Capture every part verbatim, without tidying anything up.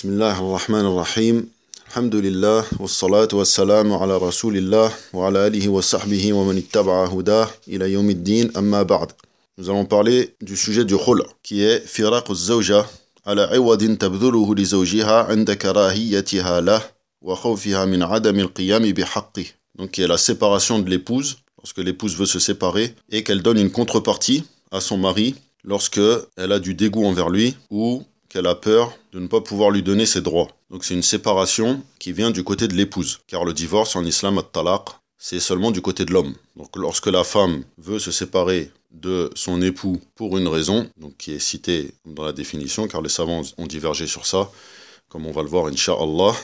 Bismillah ar-Rahman ar-Rahim. Alhamdulillah, wassalatu wassalamu ala rasulillah wa ala alihi wa sahbihi wa man ittaba'a hudah ila yawmiddin amma ba'd. Nous allons parler du sujet du khul' qui est firaq az-zawja ala iwadin tabdhuluhu li zawjiha 'inda karahiyatiha lah wa khawfiha min 'adami al-qiyam bi haqqih. Donc qui est la séparation de l'épouse lorsque l'épouse veut se séparer et qu'elle donne une contrepartie à son mari lorsque elle a du dégoût envers lui ou qu'elle a peur de ne pas pouvoir lui donner ses droits. Donc c'est une séparation qui vient du côté de l'épouse. Car le divorce en islam, at-talaq, c'est seulement du côté de l'homme. Donc lorsque la femme veut se séparer de son époux pour une raison, donc qui est citée dans la définition, car les savants ont divergé sur ça, comme on va le voir, incha'Allah,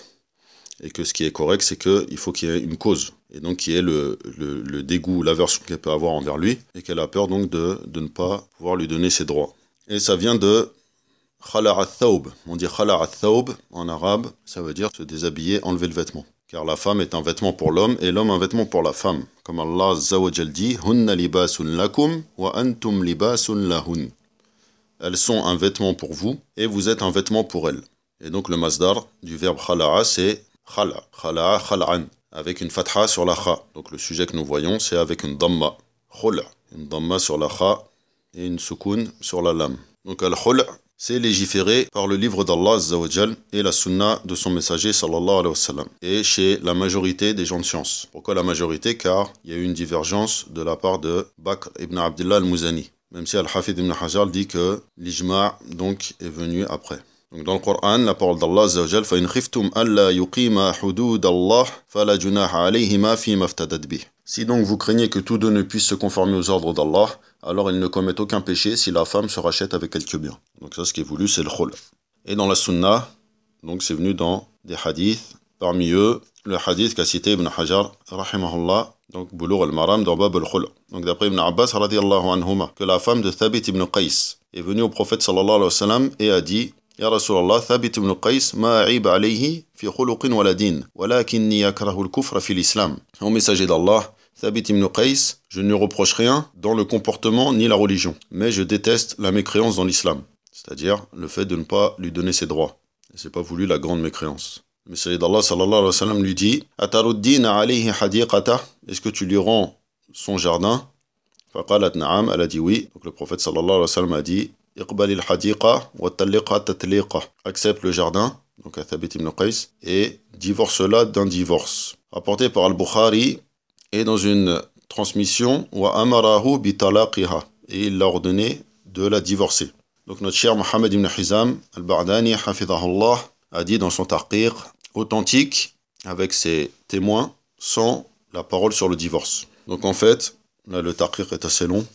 et que ce qui est correct, c'est qu'il faut qu'il y ait une cause, et donc qu'il y ait le, le, le dégoût, l'aversion qu'elle peut avoir envers lui, et qu'elle a peur donc de, de ne pas pouvoir lui donner ses droits. Et ça vient de Khala' al-thawb. On dit Khala' al-thawb en arabe, ça veut dire se déshabiller, enlever le vêtement. Car la femme est un vêtement pour l'homme et l'homme un vêtement pour la femme. Comme Allah Azza wa Jal dit, Hunna libasun lakum wa antum libasun lahun. Elles sont un vêtement pour vous et vous êtes un vêtement pour elles. Et donc le masdar du verbe khala'a, c'est khala', khala'a, khal'an, avec une fatha sur la kha. Donc le sujet que nous voyons, c'est avec une damma, khul', une damma sur la kha et une sukun sur la lam. Donc al-khul', c'est légiféré par le livre d'Allah Azza wa Jal et la sunna de son messager sallallahu alayhi wa sallam. Et chez la majorité des gens de science. Pourquoi la majorité? Car il y a eu une divergence de la part de Bakr ibn Abdullah al-Muzani. Même si Al-Hafid ibn Hajar dit que l'ijma' donc est venu après. Donc dans le Coran, la parole d'Allah Azza wa Jal, فَإِنْ خِفْتُمْ أَلَّا يُقِيمَ حُدُودَ اللَّهِ فَلَا جُنَاحَ عَلَيْهِمَا فِيمَا افْتَدَتْ بِهِ. Si donc vous craignez que tous deux ne puissent se conformer aux ordres d'Allah, alors ils ne commettent aucun péché si la femme se rachète avec quelques biens. Donc ça, ce qui est voulu, c'est le khul'. Et dans la sunna, donc c'est venu dans des hadiths, parmi eux, le hadith qu'a cité Ibn Hajar, rahimahullah, donc Bulugh al-Maram dans Bab al-Khul'. Donc d'après Ibn Abbas, radiyallahu anhuma, que la femme de Thabit ibn Qais est venue au prophète sallallahu alayhi wa sallam et a dit, Ya Rasulallah, Thabit ibn Qais ma a'ib alayhi fi khuluqin wala din, walakinni yakrahu al-kufra fi l'islam. Au messager d'Allah, Thabit ibn Qais, je ne lui reproche rien dans le comportement ni la religion, mais je déteste la mécréance dans l'islam, c'est-à-dire le fait de ne pas lui donner ses droits. Et c'est pas voulu la grande mécréance. Le messager d'Allah sallallahu alayhi wa sallam lui dit, Ataruddina alayhi hadiqata, est-ce que tu lui rends son jardin? Faqalat na'am, elle a dit oui. Donc le prophète sallallahu alayhi wa sallam a dit, Iqbali al-hadiqa wa talliqa tatliqa, accepte le jardin, donc à Thabit ibn Qais, et divorce-la d'un divorce. Rapporté par Al-Bukhari, et dans une transmission, wa amarahu bi talaqiha, et il l'a ordonné de la divorcer. Donc notre cher Mohammed ibn Hizam al-Ba'dani, hafidhahullah, a dit dans son tarqir, authentique, avec ses témoins, sans la parole sur le divorce. Donc en fait, là le tarqir est assez long,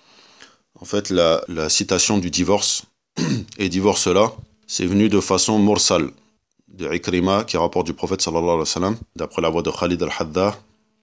en fait la, la citation du divorce, et divorce là, c'est venu de façon mursal, de Ikrima, qui rapporte du prophète sallallahu alayhi wa sallam, d'après la voix de Khalid al-Hadda,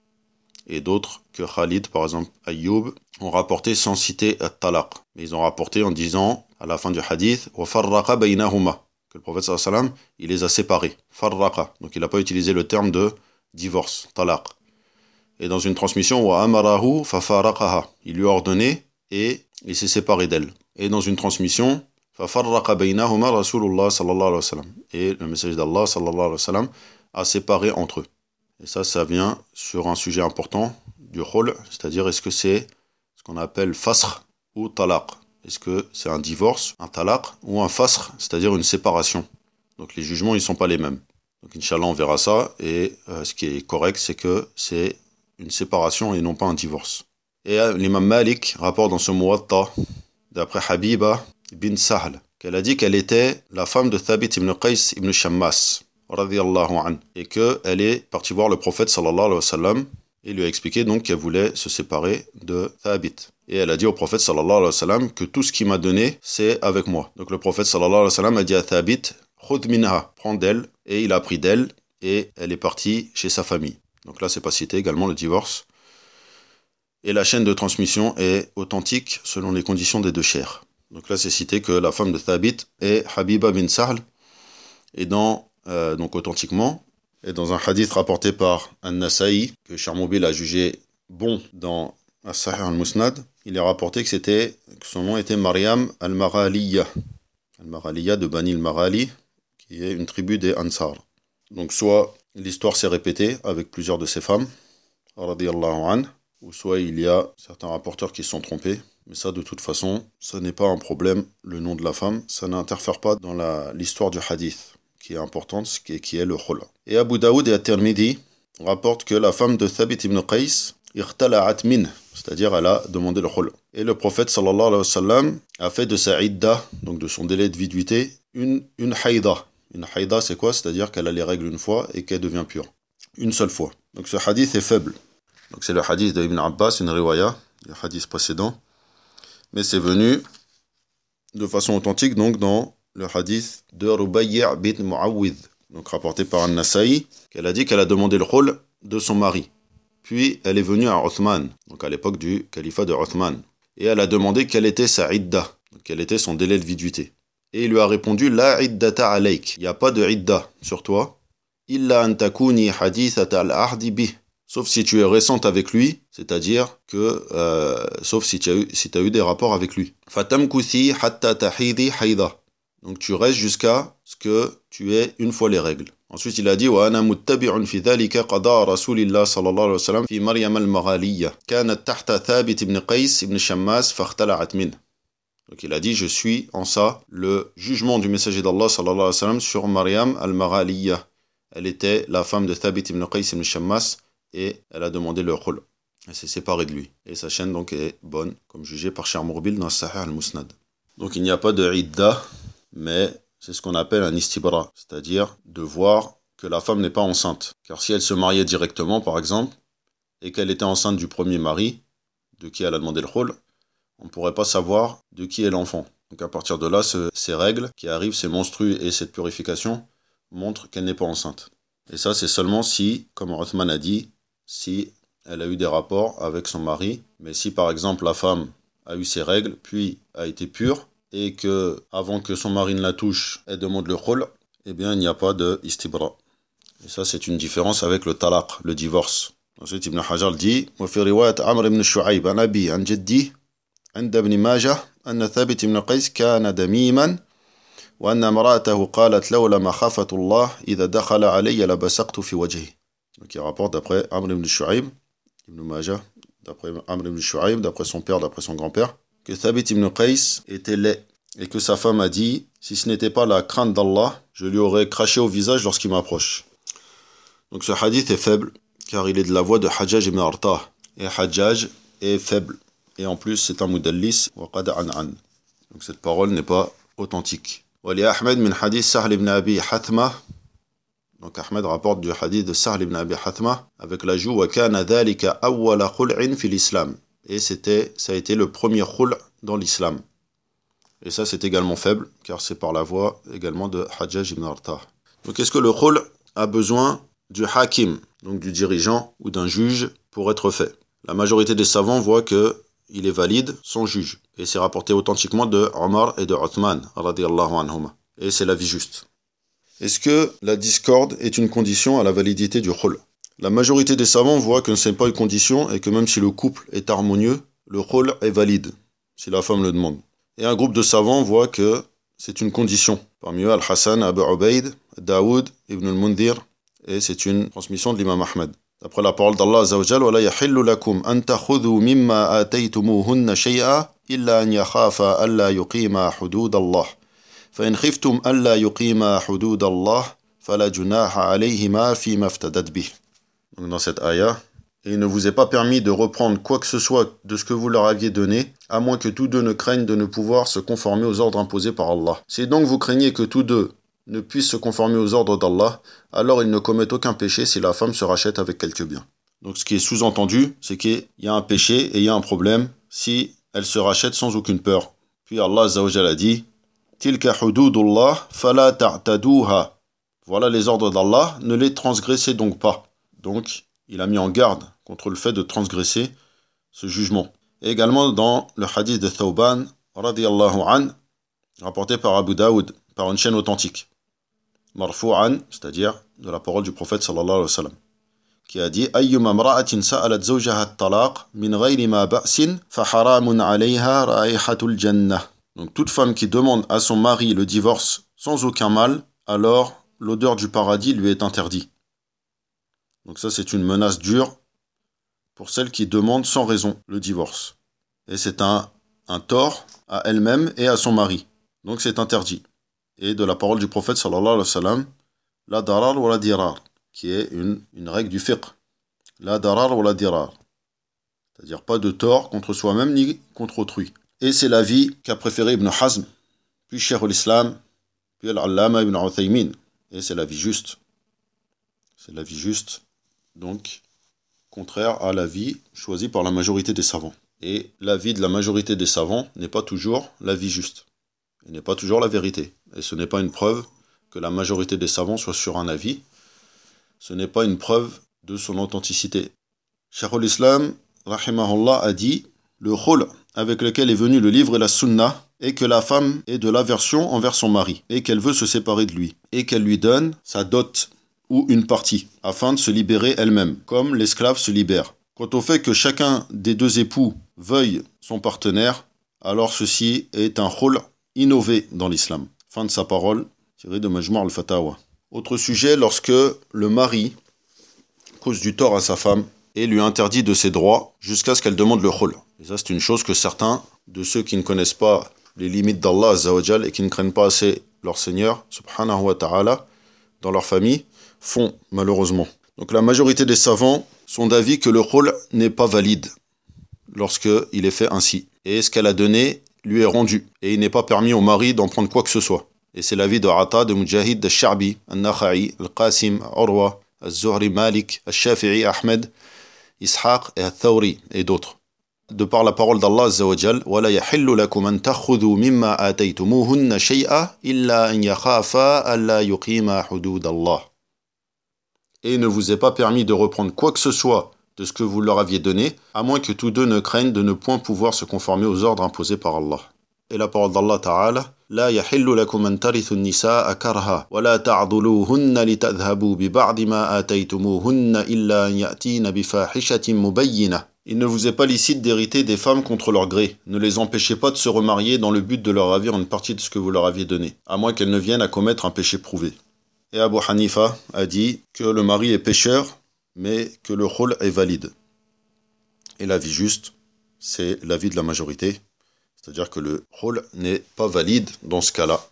et d'autres que Khalid, par exemple Ayyub, ont rapporté sans citer at-talaq. Mais ils ont rapporté en disant, à la fin du hadith, wa farraqa baynahuma, que le prophète sallallahu alayhi wa sallam, il les a séparés. Farraqa. Donc il n'a pas utilisé le terme de divorce, talaq. Et dans une transmission, wa amarahu fa farraqaha, il lui a ordonné et il s'est séparé d'elle. Et dans une transmission, fa farraqa baynahuma rasulullah sallallahu alayhi wa sallam, et le messager d'Allah sallallahu alayhi wa sallam a séparé entre eux. Et ça, ça vient sur un sujet important du khul', c'est-à-dire est-ce que c'est ce qu'on appelle fasr ou talaq. Est-ce que c'est un divorce, un talaq, ou un fasr, c'est-à-dire une séparation. Donc les jugements, ils ne sont pas les mêmes. Donc Inch'Allah, on verra ça, et euh, ce qui est correct, c'est que c'est une séparation et non pas un divorce. Et euh, l'imam Malik rapporte dans ce Muwatta, d'après Habiba bin Sahl, qu'elle a dit qu'elle était la femme de Thabit ibn Qais ibn Shammas, radiyallahu an, et qu'elle est partie voir le prophète sallallahu alayhi wa sallam et lui a expliqué donc qu'elle voulait se séparer de Thabit. Et elle a dit au prophète sallallahu alayhi wa sallam que tout ce qu'il m'a donné, c'est avec moi. Donc le prophète sallallahu alayhi wa sallam a dit à Thabit, khud minha, prends d'elle, et il a pris d'elle, et elle est partie chez sa famille. Donc là, c'est pas cité également le divorce. Et la chaîne de transmission est authentique selon les conditions des deux chers. Donc là, c'est cité que la femme de Thabit est Habiba bin Sahl, et dans Euh, donc authentiquement, et dans un hadith rapporté par An-Nasa'i, que Charmoubil a jugé bon dans As-Sahih al-Musnad, il est rapporté que, c'était, que son nom était Maryam al-Maraliya, al-Maraliya de Bani al-Marali, qui est une tribu des Ansar. Donc soit l'histoire s'est répétée avec plusieurs de ces femmes, radiyallahu anhu, ou soit il y a certains rapporteurs qui se sont trompés. Mais ça, de toute façon, ça n'est pas un problème, le nom de la femme. Ça n'interfère pas dans la, l'histoire du hadith, qui est importante, qui est, qui est le khula. Et Abu Daoud et At-Tirmidhi rapportent que la femme de Thabit ibn Qais, irtala'at min, c'est-à-dire elle a demandé le khula. Et le prophète sallallahu alayhi wa sallam a fait de sa idda, donc de son délai de viduité, une, une haïda. Une haïda, c'est quoi? C'est-à-dire qu'elle a les règles une fois et qu'elle devient pure. Une seule fois. Donc ce hadith est faible. Donc c'est le hadith d'Ibn Abbas, une riwaya, le hadith précédent. Mais c'est venu de façon authentique donc dans le hadith de Rubayy' bint Mu'awwidh, donc rapporté par An-Nasa'i, qu'elle a dit qu'elle a demandé le khul de son mari. Puis elle est venue à Uthman, donc à l'époque du califat de Uthman, et elle a demandé quelle était sa idda, donc quel était son délai de viduité. Et il lui a répondu la iddata alayk, il n'y a pas de idda sur toi, illa an takuni hadithata al-ahdi bih. Sauf si tu es récente avec lui, c'est-à-dire que, euh, sauf si tu as eu, si tu as eu des rapports avec lui. Fatamkuthi hatta tahidi haida. Donc tu restes jusqu'à ce que tu aies une fois les règles. Ensuite il a dit wa ana muttabi'un fi dhalika qada rasulillah sallallahu alayhi wa sallam fi Maryam al-Maghaliyya kanat tahta Thabit ibn Qais ibn Shammas fakhtala'at min. Donc il a dit je suis en ça le jugement du messager d'Allah sallallahu alayhi wa sallam sur Maryam al-Maghaliyya. Elle était la femme de Thabit ibn Qais ibn Shammas. Et elle a demandé le khul. Elle s'est séparée de lui. Et sa chaîne donc est bonne, comme jugé par Cheikh Mourbil dans Sahih al-Musnad. Donc il n'y a pas de idda, mais c'est ce qu'on appelle un istibra, c'est-à-dire de voir que la femme n'est pas enceinte. Car si elle se mariait directement, par exemple, et qu'elle était enceinte du premier mari, de qui elle a demandé le khul, on ne pourrait pas savoir de qui est l'enfant. Donc à partir de là, ce, ces règles qui arrivent, ces menstrues et cette purification, montrent qu'elle n'est pas enceinte. Et ça, c'est seulement si, comme Uthman a dit, si elle a eu des rapports avec son mari, mais si par exemple la femme a eu ses règles, puis a été pure, et que avant que son mari ne la touche, elle demande le khul, eh bien il n'y a pas de istibra. Et ça c'est une différence avec le talaq, le divorce. Ensuite Ibn Hajar dit, وفي رواية عمرو بن شعيب عن أبي عن جدي عند ابن ماجه أن ثابت بن قيس كان دميما وأن امرأته قالت لولا مخافة الله إذا دخل علي لبصقت في وجهه. Donc il rapporte d'après Amr ibn Shu'aib, Ibn Majah, d'après Amr ibn Shu'aib, d'après son père, d'après son grand-père, que Thabit ibn Qais était laid, et que sa femme a dit, si ce n'était pas la crainte d'Allah, je lui aurais craché au visage lorsqu'il m'approche. Donc ce hadith est faible, car il est de la voix de Hajjaj ibn Artah, et Hajjaj est faible, et en plus c'est un mudallis, wa qad an an. Donc cette parole n'est pas authentique. Wa li Ahmed min hadith Sahl ibn Abi Hathma. Donc Ahmed rapporte du hadith de Sahl ibn Abi Hathma avec l'ajout wa kana dhalika awwala khul'in fi l'islam. Et c'était, ça a été le premier khul' dans l'islam. Et ça c'est également faible car c'est par la voix également de Hajjaj ibn Artah. Donc est-ce que le khul' a besoin du hakim, donc du dirigeant ou d'un juge pour être fait? La majorité des savants voient que il est valide sans juge. Et c'est rapporté authentiquement de Omar et de Uthman radiyallahu anhuma. Et c'est l'avis juste. Est-ce que la discorde est une condition à la validité du khul? La majorité des savants voient que ce n'est pas une condition et que même si le couple est harmonieux, le khul est valide, si la femme le demande. Et un groupe de savants voit que c'est une condition. Parmi eux, Al-Hassan, Abu Ubaid, Daoud, Ibn al-Mundhir, et c'est une transmission de l'imam Ahmed. D'après la parole d'Allah Azza wa Jalla, وَلَا يَحِلُّ لَكُمْ أَن تَأْخُذُوا مِمَّا آتَيْتُمُوهُنَّ شَيْئًا إِلَّا أَن يَخَافَا أَلَّا يُقِيمَا حُدُودَ اللَّهِ فإن خفتم ألا يقيما حدود الله فلا جناح عليهما فيما افتدت به. Donc dans cette ayah, et il ne vous est pas permis de reprendre quoi que ce soit de ce que vous leur aviez donné, à moins que tous deux ne craignent de ne pouvoir se conformer aux ordres imposés par Allah. Si donc vous craignez que tous deux ne puissent se conformer aux ordres d'Allah, alors ils ne commettent aucun péché si la femme se rachète avec quelque bien. Donc ce qui est sous-entendu, c'est qu'il y a un péché et il y a un problème si elle se rachète sans aucune peur. Puis Allah Azza wa Jalla a dit Tilka hududullah fala ta'taduha. Voilà les ordres d'Allah, ne les transgressez donc pas. Donc, il a mis en garde contre le fait de transgresser ce jugement. Et également dans le hadith de Thawban, radiyallahu an, rapporté par Abu Daoud, par une chaîne authentique. Marfu'an, c'est-à-dire de la parole du prophète sallallahu alayhi wa sallam, qui a dit Ayyuma mra'atin sa'alat zawjaha at-talaq min ghayri ma ba'sin fa haramun 'alayha ra'ihatul jannah. Donc toute femme qui demande à son mari le divorce sans aucun mal, alors l'odeur du paradis lui est interdite. Donc ça, c'est une menace dure pour celle qui demande sans raison le divorce. Et c'est un, un tort à elle-même et à son mari. Donc c'est interdit. Et de la parole du prophète sallallahu alayhi wa sallam, la darar ou la dirar, qui est une, une règle du fiqh. La darar ou la dirar. C'est-à-dire pas de tort contre soi-même ni contre autrui. Et c'est l'avis qu'a préféré Ibn Hazm, puis Cheikh al-Islam, puis Al-Allama Ibn Uthaymin. Et c'est l'avis juste. C'est l'avis juste, donc contraire à l'avis choisi par la majorité des savants. Et l'avis de la majorité des savants n'est pas toujours l'avis juste. Il n'est pas toujours la vérité. Et ce n'est pas une preuve que la majorité des savants soit sur un avis. Ce n'est pas une preuve de son authenticité. Cheikh al-Islam, rahimahullah, a dit « Le khul avec lequel est venu le livre et la sunna est que la femme ait de l'aversion envers son mari et qu'elle veut se séparer de lui et qu'elle lui donne sa dot ou une partie afin de se libérer elle-même, comme l'esclave se libère. Quant au fait que chacun des deux époux veuille son partenaire, alors ceci est un khul innové dans l'islam. » Fin de sa parole, tirée de Majmu' al-Fatawa. Autre sujet, lorsque le mari cause du tort à sa femme et lui interdit de ses droits jusqu'à ce qu'elle demande le khul. Et ça, c'est une chose que certains de ceux qui ne connaissent pas les limites d'Allah Azza wa Jal et qui ne craignent pas assez leur Seigneur, subhanahu wa ta'ala, dans leur famille, font malheureusement. Donc la majorité des savants sont d'avis que le khul n'est pas valide lorsqu'il est fait ainsi. Et ce qu'elle a donné lui est rendu. Et il n'est pas permis au mari d'en prendre quoi que ce soit. Et c'est l'avis de Ata, de Mujahid, de Sha'bi, Al-Nakha'i, Al-Qasim, Urwa, Al-Zuhri, Malik, Al-Shafi'i, Ahmed, Ishaq et Al-Thawri et d'autres. De par la parole d'Allah Azza wa Jal, وَلَا يَحِلُّ لَكُمْ أَن تَأْخُذُوا مِمَّا آتَيْتُمُوهُنَّ شَيْئًا إِلَّا أَن يَخَافَا أَلَّا يُقِيمَا حُدُودَ اللَّهِ. Et il ne vous est pas permis de reprendre quoi que ce soit de ce que vous leur aviez donné, à moins que tous deux ne craignent de ne point pouvoir se conformer aux ordres imposés par Allah. Et la parole d'Allah Ta'ala, لا يحل لكم أن ترثوا النساء كرها ولا تعضلوهن لتذهبوا ببعض ما آتيتموهن إلا أن يأتين بفاحشة مبينة. Il ne vous est pas licite d'hériter des femmes contre leur gré. Ne les empêchez pas de se remarier dans le but de leur ravir une partie de ce que vous leur aviez donné, à moins qu'elles ne viennent à commettre un péché prouvé. Et Abu Hanifa a dit que le mari est pécheur, mais que le khul est valide. Et l'avis juste, c'est l'avis de la majorité. C'est-à-dire que le khul n'est pas valide dans ce cas-là.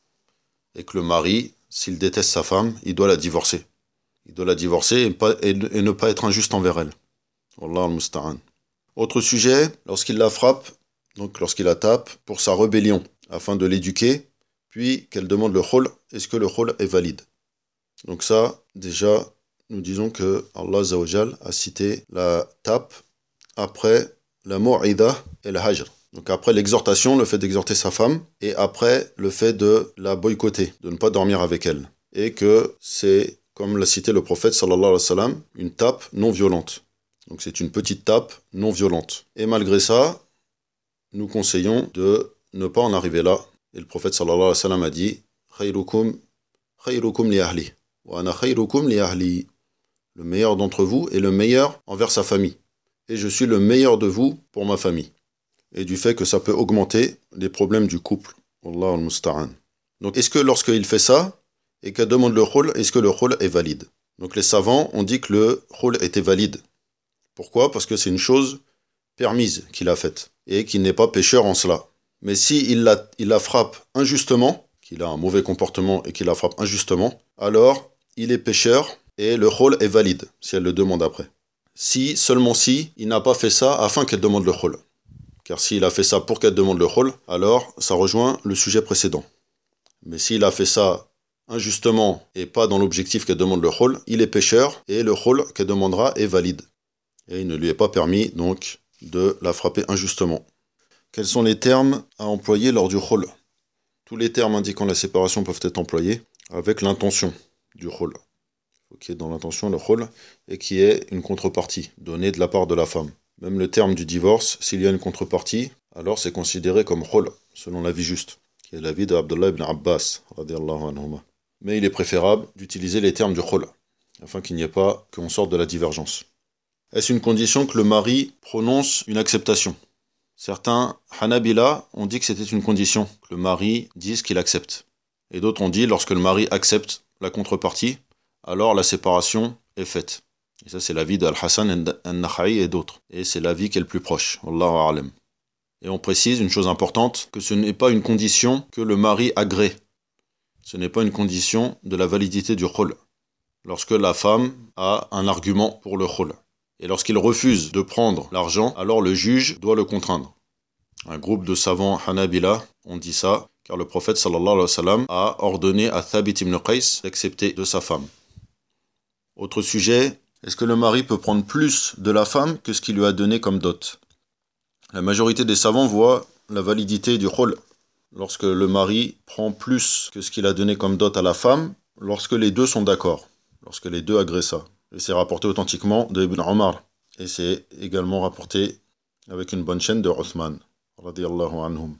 Et que le mari, s'il déteste sa femme, il doit la divorcer. Il doit la divorcer et, pas, et, et ne pas être injuste envers elle. Wallah al-musta'an. Autre sujet, lorsqu'il la frappe, donc lorsqu'il la tape, pour sa rébellion, afin de l'éduquer, puis qu'elle demande le khul, est-ce que le khul est valide? Donc ça, déjà, nous disons que Allah Azza wa Jal a cité la tape après la mu'ida et le hajr. Donc après l'exhortation, le fait d'exhorter sa femme, et après le fait de la boycotter, de ne pas dormir avec elle. Et que c'est, comme l'a cité le prophète sallallahu alayhi wa sallam, une tape non violente. Donc c'est une petite tape non violente. Et malgré ça, nous conseillons de ne pas en arriver là. Et le prophète sallallahu alayhi wa sallam a dit « Khayrukum, khayrukum li ahli, wa ana khayrukum li ahli » Le meilleur d'entre vous est le meilleur envers sa famille. Et je suis le meilleur de vous pour ma famille. Et du fait que ça peut augmenter les problèmes du couple. Wallahu al-musta'an. Donc est-ce que lorsqu'il fait ça, et qu'elle demande le khul, est-ce que le khul est valide? Donc les savants ont dit que le khul était valide. Pourquoi? Parce que c'est une chose permise qu'il a faite, et qu'il n'est pas pécheur en cela. Mais si il la, il la frappe injustement, qu'il a un mauvais comportement et qu'il la frappe injustement, alors il est pécheur, et le khul est valide, si elle le demande après. Si, seulement si, il n'a pas fait ça afin qu'elle demande le khul. Car s'il a fait ça pour qu'elle demande le khul, alors ça rejoint le sujet précédent. Mais s'il a fait ça injustement et pas dans l'objectif qu'elle demande le khul, il est pécheur et le khul qu'elle demandera est valide. Et il ne lui est pas permis donc de la frapper injustement. Quels sont les termes à employer lors du khul? Tous les termes indiquant la séparation peuvent être employés avec l'intention du khul. Ok, dans l'intention le khul et qui est une contrepartie donnée de la part de la femme. Même le terme du divorce, s'il y a une contrepartie, alors c'est considéré comme khul, selon l'avis juste, qui est l'avis d'Abdullah ibn Abbas, radiyallahu anhuma. Mais il est préférable d'utiliser les termes du khul, afin qu'il n'y ait pas qu'on sorte de la divergence. Est-ce une condition que le mari prononce une acceptation? Certains Hanabila ont dit que c'était une condition, que le mari dise qu'il accepte. Et d'autres ont dit, lorsque le mari accepte la contrepartie, alors la séparation est faite. Et ça, c'est l'avis d'Al-Hassan al-Nakha'i et d'autres. Et c'est l'avis qui est le plus proche. Wallahu a'lam. Et on précise une chose importante, que ce n'est pas une condition que le mari agrée. Ce n'est pas une condition de la validité du khul. Lorsque la femme a un argument pour le khul. Et lorsqu'il refuse de prendre l'argent, alors le juge doit le contraindre. Un groupe de savants Hanabila ont dit ça, car le prophète sallallahu alayhi wa sallam a ordonné à Thabit ibn Qais d'accepter de sa femme. Autre sujet, est-ce que le mari peut prendre plus de la femme que ce qu'il lui a donné comme dot? La majorité des savants voient la validité du khul lorsque le mari prend plus que ce qu'il a donné comme dot à la femme, lorsque les deux sont d'accord, lorsque les deux agréent ça. Et c'est rapporté authentiquement de Ibn Omar. Et c'est également rapporté avec une bonne chaîne de Uthman, radiyallahu anhum.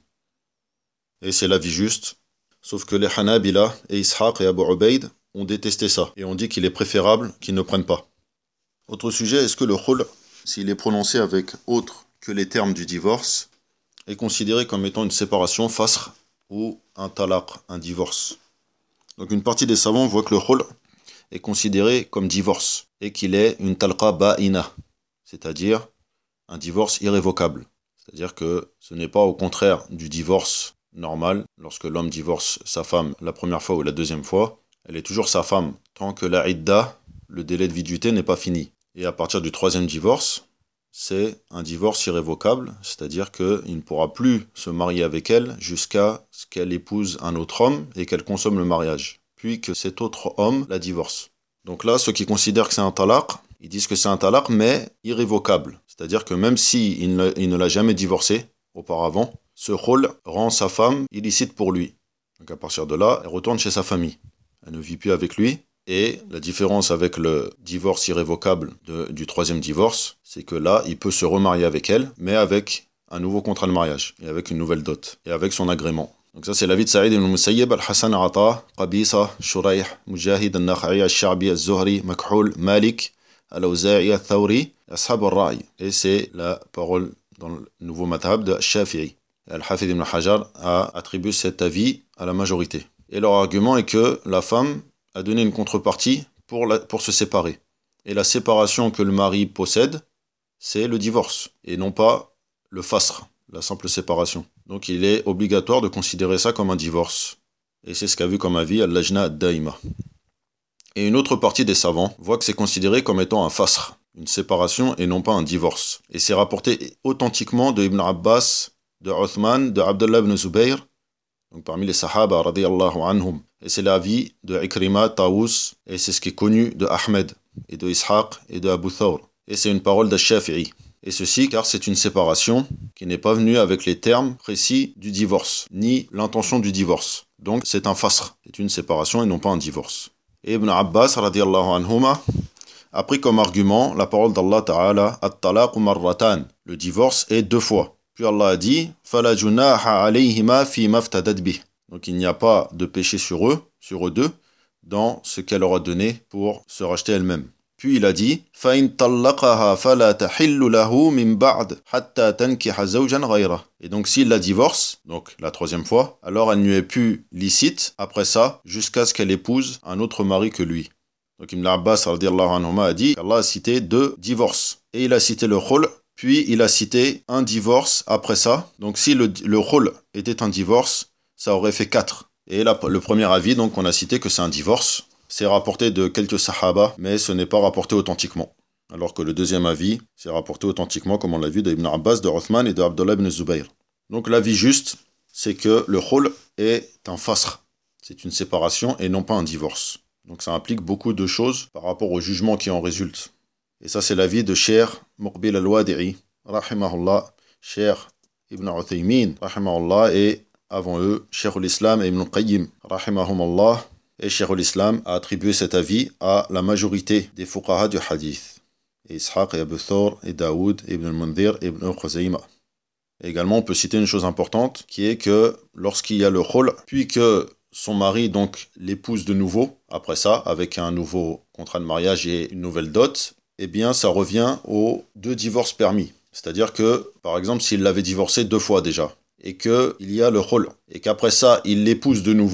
Et c'est l'avis juste, sauf que les Hanabila et Ishaq et Abu Ubaid ont détesté ça, et ont dit qu'il est préférable qu'ils ne prennent pas. Autre sujet, est-ce que le khul, s'il est prononcé avec autre que les termes du divorce, est considéré comme étant une séparation, fasr, ou un talaq, un divorce? Donc une partie des savants voit que le khul est considéré comme divorce, et qu'il est une talqa ba'ina, c'est-à-dire un divorce irrévocable. C'est-à-dire que ce n'est pas au contraire du divorce normal, lorsque l'homme divorce sa femme la première fois ou la deuxième fois, elle est toujours sa femme, tant que la idda, le délai de viduité, n'est pas fini. Et à partir du troisième divorce, c'est un divorce irrévocable, c'est-à-dire qu'il ne pourra plus se marier avec elle jusqu'à ce qu'elle épouse un autre homme et qu'elle consomme le mariage, puis que cet autre homme la divorce. Donc là, ceux qui considèrent que c'est un talaq, ils disent que c'est un talaq, mais irrévocable. C'est-à-dire que même s'il si ne, il ne l'a jamais divorcée auparavant, ce khul rend sa femme illicite pour lui. Donc à partir de là, elle retourne chez sa famille. Elle ne vit plus avec lui. Et la différence avec le divorce irrévocable de, du troisième divorce, c'est que là, il peut se remarier avec elle, mais avec un nouveau contrat de mariage, et avec une nouvelle dot, et avec son agrément. Donc ça, c'est l'avis de Saïd ibn Musayyib, Al-Hassan Ata, Qabisa, Shurayh, Mujahid, Al-Nakha'i, Al-Sha'bi, Al-Zuhri, Makhul, Malik, Al-Awza'i, Al-Thawri, Ashab al-Ra'i. Et c'est la parole dans le nouveau madhab de Shafi'i. Al-Hafid ibn Hajar a attribué cet avis à la majorité. Et leur argument est que la femme a donné une contrepartie pour, la, pour se séparer. Et la séparation que le mari possède, c'est le divorce, et non pas le fasr, la simple séparation. Donc il est obligatoire de considérer ça comme un divorce. Et c'est ce qu'a vu comme avis Al-Lajna ad-Daïma. Et une autre partie des savants voit que c'est considéré comme étant un fasr, une séparation et non pas un divorce. Et c'est rapporté authentiquement de Ibn Abbas, de Uthman, de Abdullah ibn Zubayr, donc parmi les sahaba radiyallahu anhum. Et c'est l'avis de Ikrima, Taous, et c'est ce qui est connu de Ahmed, et de Ishaq, et de Abu Thawr. Et c'est une parole de Shafi'i. Et ceci car c'est une séparation qui n'est pas venue avec les termes précis du divorce, ni l'intention du divorce. Donc c'est un fasr, c'est une séparation et non pas un divorce. Et Ibn Abbas radiyallahu anhuma a pris comme argument la parole d'Allah Ta'ala, At-talaq marratan, le divorce est deux fois. Puis Allah a dit, Fala junaha alayhima fi maftadat bih. Donc il n'y a pas de péché sur eux, sur eux deux, dans ce qu'elle aura donné pour se racheter elle-même. Puis il a dit, Fa in tallaqaha fala tahillu lahu min ba'd hatta tankiha zawjan ghayra. Et donc s'il la divorce, donc la troisième fois, alors elle ne lui est plus licite après ça, jusqu'à ce qu'elle épouse un autre mari que lui. Donc Ibn Abbas radiyallahu anhuma a dit qu'Allah a cité deux divorces. Et il a cité le khul, puis il a cité un divorce après ça. Donc si le, le khul était un divorce, ça aurait fait quatre. Et là, le premier avis, donc on a cité que c'est un divorce. C'est rapporté de quelques sahaba, mais ce n'est pas rapporté authentiquement. Alors que le deuxième avis, c'est rapporté authentiquement, comme on l'a vu, d'Ibn Abbas, de Uthman et de Abdullah ibn Zubayr. Donc l'avis juste, c'est que le khul est un fasr. C'est une séparation et non pas un divorce. Donc ça implique beaucoup de choses par rapport au jugement qui en résulte. Et ça, c'est l'avis de Cheikh Muqbil al-Wadi'i, rahimahullah, Cheikh Ibn Uthaymin, rahimahullah, et avant eux, Cheikh al-Islam et Ibn Qayyim, rahimahumallah. Et Cheikh al-Islam a attribué cet avis à la majorité des fuqaha du hadith. Et Ishaq et Abu Thawr et Daoud et Ibn al-Mundhir et Ibn Khuzayma. Également, on peut citer une chose importante, qui est que lorsqu'il y a le khul, puis que son mari donc l'épouse de nouveau, après ça, avec un nouveau contrat de mariage et une nouvelle dot, eh bien ça revient aux deux divorces permis. C'est-à-dire que, par exemple, s'il l'avait divorcé deux fois déjà, et qu'il y a le khul, et qu'après ça, il l'épouse de nouveau,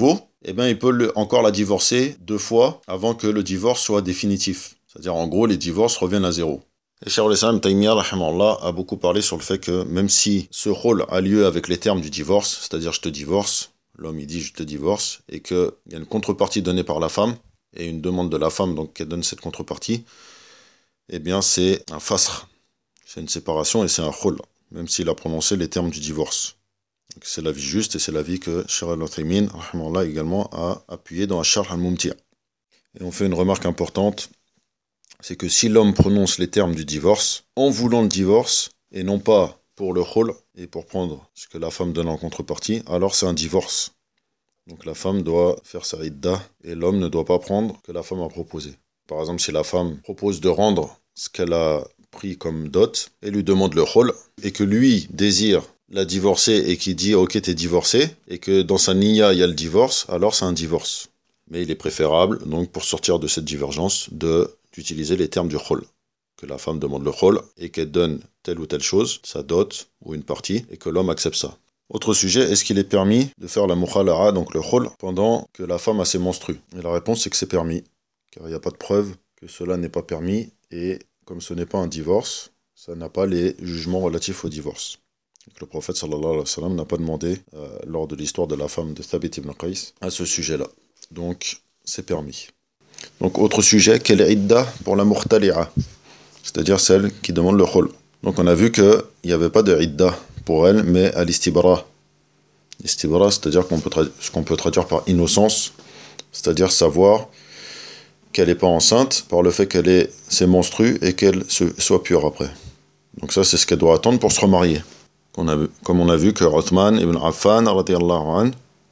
eh bien il peut le, encore la divorcer deux fois avant que le divorce soit définitif. C'est-à-dire en gros les divorces reviennent à zéro. Et Cheikh al-Islam Taymiyya rahimahullah a beaucoup parlé sur le fait que même si ce rôle a lieu avec les termes du divorce, c'est-à-dire je te divorce, l'homme il dit je te divorce, et qu'il y a une contrepartie donnée par la femme, et une demande de la femme donc qu'elle donne cette contrepartie, eh bien c'est un fasr, c'est une séparation et c'est un khul, même s'il a prononcé les termes du divorce. Donc c'est l'avis juste et c'est l'avis que Cheikh al-Uthaymin rahimahullah également a appuyé dans Ash-Sharh al-Mumti'. Et on fait une remarque importante, c'est que si l'homme prononce les termes du divorce, en voulant le divorce, et non pas pour le khul, et pour prendre ce que la femme donne en contrepartie, alors c'est un divorce. Donc la femme doit faire sa idda, et l'homme ne doit pas prendre ce que la femme a proposé. Par exemple, si la femme propose de rendre ce qu'elle a pris comme dot, et lui demande le khul, et que lui désire la divorcer, et qui dit « ok, t'es divorcé », et que dans sa niya il y a le divorce, alors c'est un divorce. Mais il est préférable, donc pour sortir de cette divergence, de d'utiliser les termes du khul. Que la femme demande le khul et qu'elle donne telle ou telle chose, sa dot ou une partie, et que l'homme accepte ça. Autre sujet, est-ce qu'il est permis de faire la mukhala'a, donc le khul, pendant que la femme a ses menstrues? Et la réponse c'est que c'est permis, car il n'y a pas de preuve que cela n'est pas permis, et comme ce n'est pas un divorce, ça n'a pas les jugements relatifs au divorce. Donc, le prophète sallallahu alayhi wa sallam n'a pas demandé, euh, lors de l'histoire de la femme de Thabit ibn Qais, à ce sujet-là. Donc c'est permis. Donc autre sujet, quelle est idda pour la muhtali'a, c'est-à-dire celle qui demande le khul. Donc on a vu qu'il n'y avait pas de idda pour elle, mais à l'istibra. L'istibra, c'est-à-dire qu'on peut ce qu'on peut traduire par innocence, c'est-à-dire savoir qu'elle n'est pas enceinte par le fait qu'elle ait ses menstrues et qu'elle se, soit pure après. Donc ça c'est ce qu'elle doit attendre pour se remarier. On a vu, comme on a vu que Uthman ibn Affan radiyallahu anhu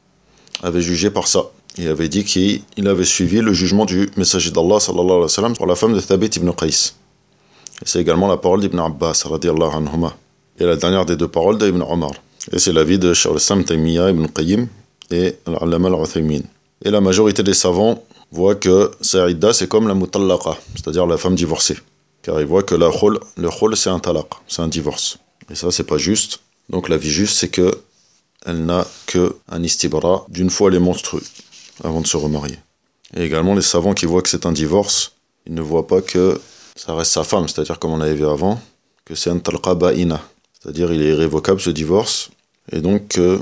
avait jugé par ça. Il avait dit qu'il avait suivi le jugement du messager d'Allah sallallahu alayhi wa sallam pour la femme de Thabit ibn Qais. Et c'est également la parole d'Ibn Abbas radiyallahu anhuma. Et la dernière des deux paroles d'Ibn Omar. Et c'est l'avis de Cheikh al-Islam Taymiyya ibn Qayyim et al-Allama al-Uthaymin. Et la majorité des savants voient que Sa'idda c'est comme la mutallaqa, c'est-à-dire la femme divorcée. Car ils voient que la khul, le khul c'est un talaq, c'est un divorce. Et ça c'est pas juste. Donc la vie juste c'est que elle n'a qu'un istibra d'une fois les menstrues, avant de se remarier. Et également les savants qui voient que c'est un divorce, ils ne voient pas que ça reste sa femme, c'est-à-dire comme on avait vu avant, que c'est un talqa ba'ina, c'est-à-dire il est irrévocable ce divorce, et donc euh,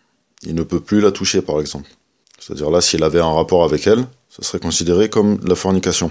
il ne peut plus la toucher par exemple. C'est-à-dire là s'il avait un rapport avec elle, ça serait considéré comme la fornication.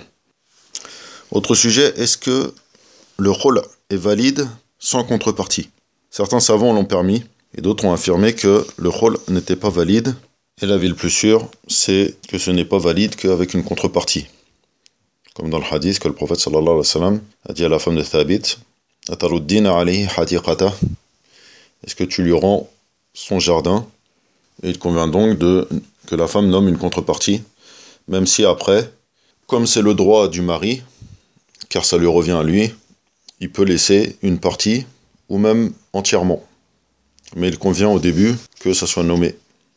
Autre sujet, est-ce que le khul est valide sans contrepartie? Certains savants l'ont permis, et d'autres ont affirmé que le khul n'était pas valide. Et l'avis le plus sûr, c'est que ce n'est pas valide qu'avec une contrepartie. Comme dans le hadith que le prophète sallallahu alayhi wa sallam a dit à la femme de Thabit, Ataruddina alayhi hadiqata, est-ce que tu lui rends son jardin? Et il convient donc de, que la femme nomme une contrepartie, même si après, comme c'est le droit du mari, car ça lui revient à lui, il peut laisser une partie, ou même entièrement. Mais il convient au début que ça soit nommé.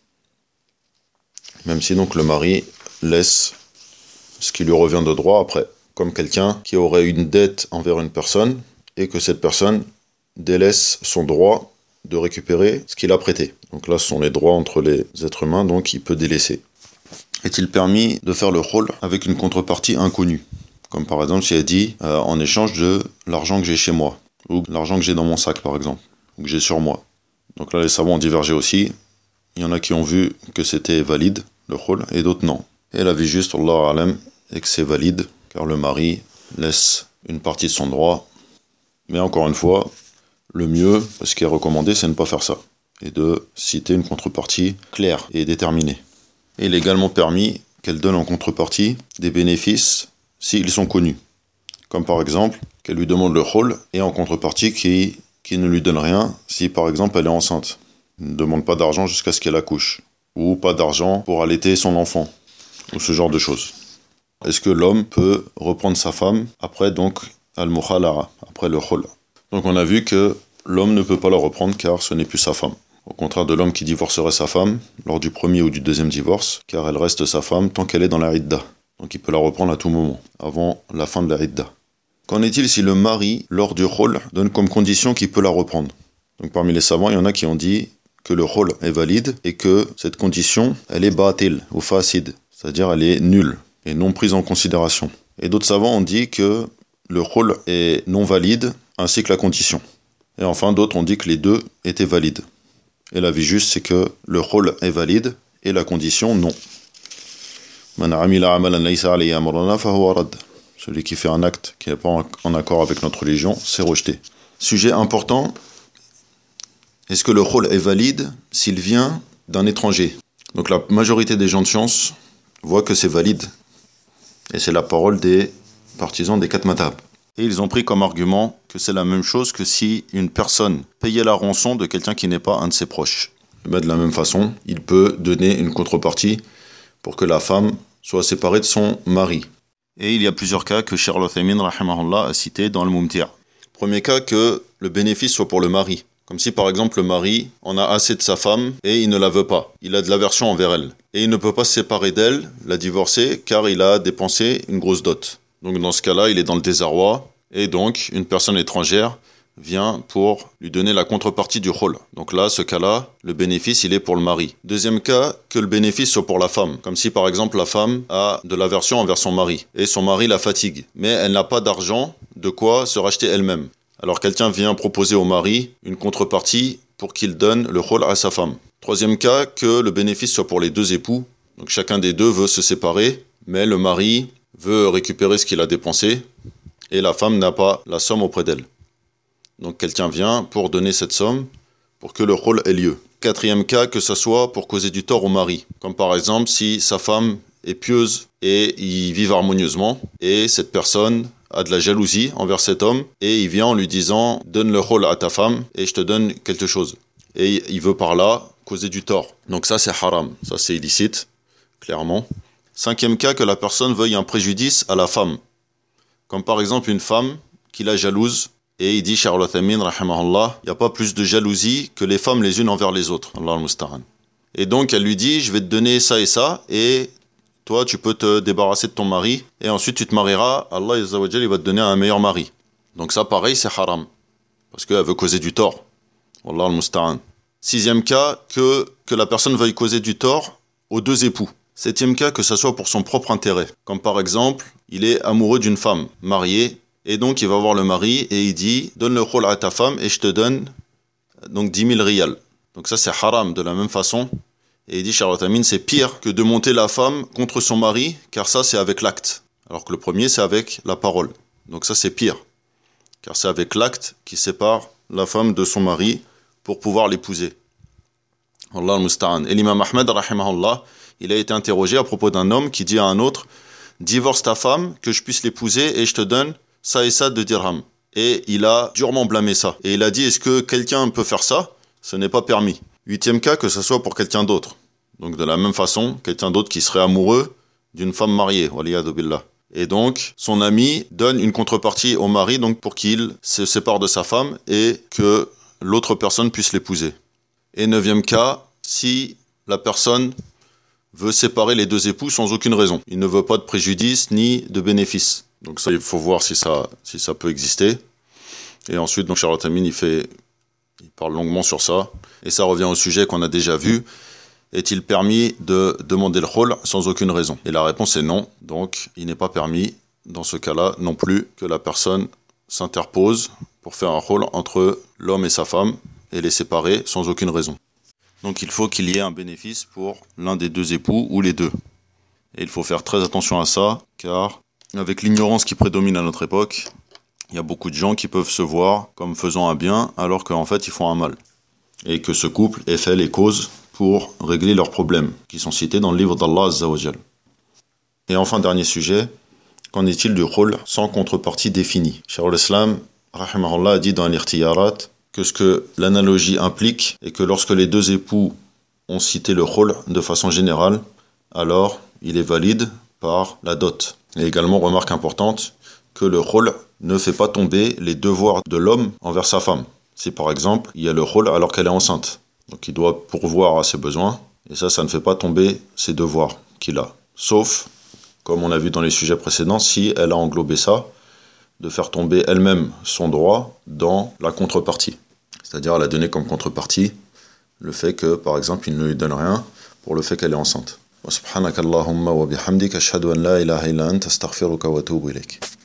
Même si donc le mari laisse ce qui lui revient de droit après, comme quelqu'un qui aurait une dette envers une personne et que cette personne délaisse son droit de récupérer ce qu'il a prêté. Donc là, ce sont les droits entre les êtres humains, donc il peut délaisser. Est-il permis de faire le khul avec une contrepartie inconnue? Comme par exemple si elle dit euh, en échange de l'argent que j'ai chez moi, ou l'argent que j'ai dans mon sac par exemple, ou que j'ai sur moi. Donc là, les savants ont divergé aussi. Il y en a qui ont vu que c'était valide, le khul, et d'autres non. Et la vie juste, Allah alam, est que c'est valide, car le mari laisse une partie de son droit. Mais encore une fois, le mieux, ce qui est recommandé, c'est de ne pas faire ça, et de citer une contrepartie claire et déterminée. Et il est également permis qu'elle donne en contrepartie des bénéfices s'ils sont connus. Comme par exemple, qu'elle lui demande le khul, et en contrepartie qui, qui ne lui donne rien si par exemple elle est enceinte. Elle ne demande pas d'argent jusqu'à ce qu'elle accouche, ou pas d'argent pour allaiter son enfant, ou ce genre de choses. Est-ce que l'homme peut reprendre sa femme après donc al-mukhala'a, après le khul? Donc on a vu que l'homme ne peut pas la reprendre car ce n'est plus sa femme. Au contraire de l'homme qui divorcerait sa femme lors du premier ou du deuxième divorce, car elle reste sa femme tant qu'elle est dans la idda. Donc il peut la reprendre à tout moment, avant la fin de la idda. Qu'en est-il si le mari, lors du khul, donne comme condition qu'il peut la reprendre? Donc parmi les savants, il y en a qui ont dit que le khul est valide et que cette condition, elle est batil ou fasid, c'est-à-dire elle est nulle et non prise en considération. Et d'autres savants ont dit que le khul est non valide ainsi que la condition. Et enfin d'autres ont dit que les deux étaient valides. Et l'avis juste c'est que le khul est valide et la condition non. Man amila amalan laysa alayhi amruna fahuwa radd. Celui qui fait un acte qui n'est pas en accord avec notre religion, c'est rejeté. Sujet important, est-ce que le khul est valide s'il vient d'un étranger? Donc la majorité des gens de science voient que c'est valide. Et c'est la parole des partisans des quatre madhab. Et ils ont pris comme argument que c'est la même chose que si une personne payait la rançon de quelqu'un qui n'est pas un de ses proches. Et bien de la même façon, il peut donner une contrepartie pour que la femme soit séparée de son mari. Et il y a plusieurs cas que Cheikh Al-Uthaymin rahimahullah a cités dans le Mumti'. Premier cas, que le bénéfice soit pour le mari. Comme si par exemple le mari en a assez de sa femme et il ne la veut pas. Il a de l'aversion envers elle. Et il ne peut pas se séparer d'elle, la divorcer, car il a dépensé une grosse dot. Donc dans ce cas-là, il est dans le désarroi. Et donc une personne étrangère vient pour lui donner la contrepartie du khul. Donc là, ce cas-là, le bénéfice, il est pour le mari. Deuxième cas, que le bénéfice soit pour la femme. Comme si par exemple la femme a de l'aversion envers son mari. Et son mari la fatigue. Mais elle n'a pas d'argent de quoi se racheter elle-même. Alors quelqu'un vient proposer au mari une contrepartie pour qu'il donne le khul à sa femme. Troisième cas, que le bénéfice soit pour les deux époux. Donc chacun des deux veut se séparer, mais le mari veut récupérer ce qu'il a dépensé et la femme n'a pas la somme auprès d'elle. Donc quelqu'un vient pour donner cette somme pour que le khul ait lieu. Quatrième cas, que ce soit pour causer du tort au mari. Comme par exemple si sa femme est pieuse et ils vivent harmonieusement et cette personne a de la jalousie envers cet homme et il vient en lui disant « Donne le khul à ta femme et je te donne quelque chose ». Et il veut par là causer du tort. Donc ça c'est haram, ça c'est illicite, clairement. Cinquième cas, que la personne veuille un préjudice à la femme. Comme par exemple une femme qui la jalouse et il dit Cheikh Al-Uthaymin rahimahullah, il n'y a pas plus de jalousie que les femmes les unes envers les autres. Allah al-Musta'an. Et donc elle lui dit « Je vais te donner ça et ça et toi, tu peux te débarrasser de ton mari et ensuite tu te marieras. Allah Azza wa Jal, il va te donner un meilleur mari. » Donc ça, pareil, c'est haram. Parce qu'elle veut causer du tort. Wallah al-Musta'an. Sixième cas, que, que la personne veuille causer du tort aux deux époux. Septième cas, que ça soit pour son propre intérêt. Comme par exemple, il est amoureux d'une femme mariée et donc il va voir le mari et il dit « Donne le khul à ta femme et je te donne donc dix mille riyals. » Donc ça, c'est haram de la même façon. Et il dit, Cheikh Al-Uthaymin, c'est pire que de monter la femme contre son mari, car ça, c'est avec l'acte. Alors que le premier, c'est avec la parole. Donc ça, c'est pire. Car c'est avec l'acte qui sépare la femme de son mari pour pouvoir l'épouser. Allah al-Musta'an. Et l'imam Ahmed, rahimahullah, il a été interrogé à propos d'un homme qui dit à un autre, divorce ta femme, que je puisse l'épouser, et je te donne ça et ça de dirham. Et il a durement blâmé ça. Et il a dit, est-ce que quelqu'un peut faire ça? Ce n'est pas permis. Huitième cas, que ce soit pour quelqu'un d'autre. Donc de la même façon, quelqu'un d'autre qui serait amoureux d'une femme mariée, waliyadu billah. Et donc, son ami donne une contrepartie au mari donc pour qu'il se sépare de sa femme et que l'autre personne puisse l'épouser. Et neuvième cas, si la personne veut séparer les deux époux sans aucune raison. Il ne veut pas de préjudice ni de bénéfice. Donc ça, il faut voir si ça, si ça peut exister. Et ensuite, donc Cheikh Al-Uthaymin, il fait... Il parle longuement sur ça, et ça revient au sujet qu'on a déjà vu. Est-il permis de demander le khul sans aucune raison? Et la réponse est non, donc il n'est pas permis, dans ce cas-là, non plus que la personne s'interpose pour faire un khul entre l'homme et sa femme, et les séparer sans aucune raison. Donc il faut qu'il y ait un bénéfice pour l'un des deux époux, ou les deux. Et il faut faire très attention à ça, car avec l'ignorance qui prédomine à notre époque, il y a beaucoup de gens qui peuvent se voir comme faisant un bien alors qu'en fait ils font un mal. Et que ce couple ait fait les causes pour régler leurs problèmes, qui sont cités dans le livre d'Allah Azza wa Jal. Et enfin, dernier sujet, qu'en est-il du khul sans contrepartie définie? Cheikh al-Islam, rahimahullah, a dit dans l'Irtiyarat que ce que l'analogie implique est que lorsque les deux époux ont cité le khul de façon générale, alors il est valide par la dot. Et également, remarque importante, que le khul ne fait pas tomber les devoirs de l'homme envers sa femme. Si par exemple, il y a le khul alors qu'elle est enceinte, donc il doit pourvoir à ses besoins, et ça, ça ne fait pas tomber ses devoirs qu'il a. Sauf, comme on a vu dans les sujets précédents, si elle a englobé ça, de faire tomber elle-même son droit dans la contrepartie. C'est-à-dire, elle a donné comme contrepartie le fait que, par exemple, il ne lui donne rien pour le fait qu'elle est enceinte. Wa subhanakallahumma wa bihamdika ashhadu an la ilaha illa anta astaghfiruka wa atubu ilayk.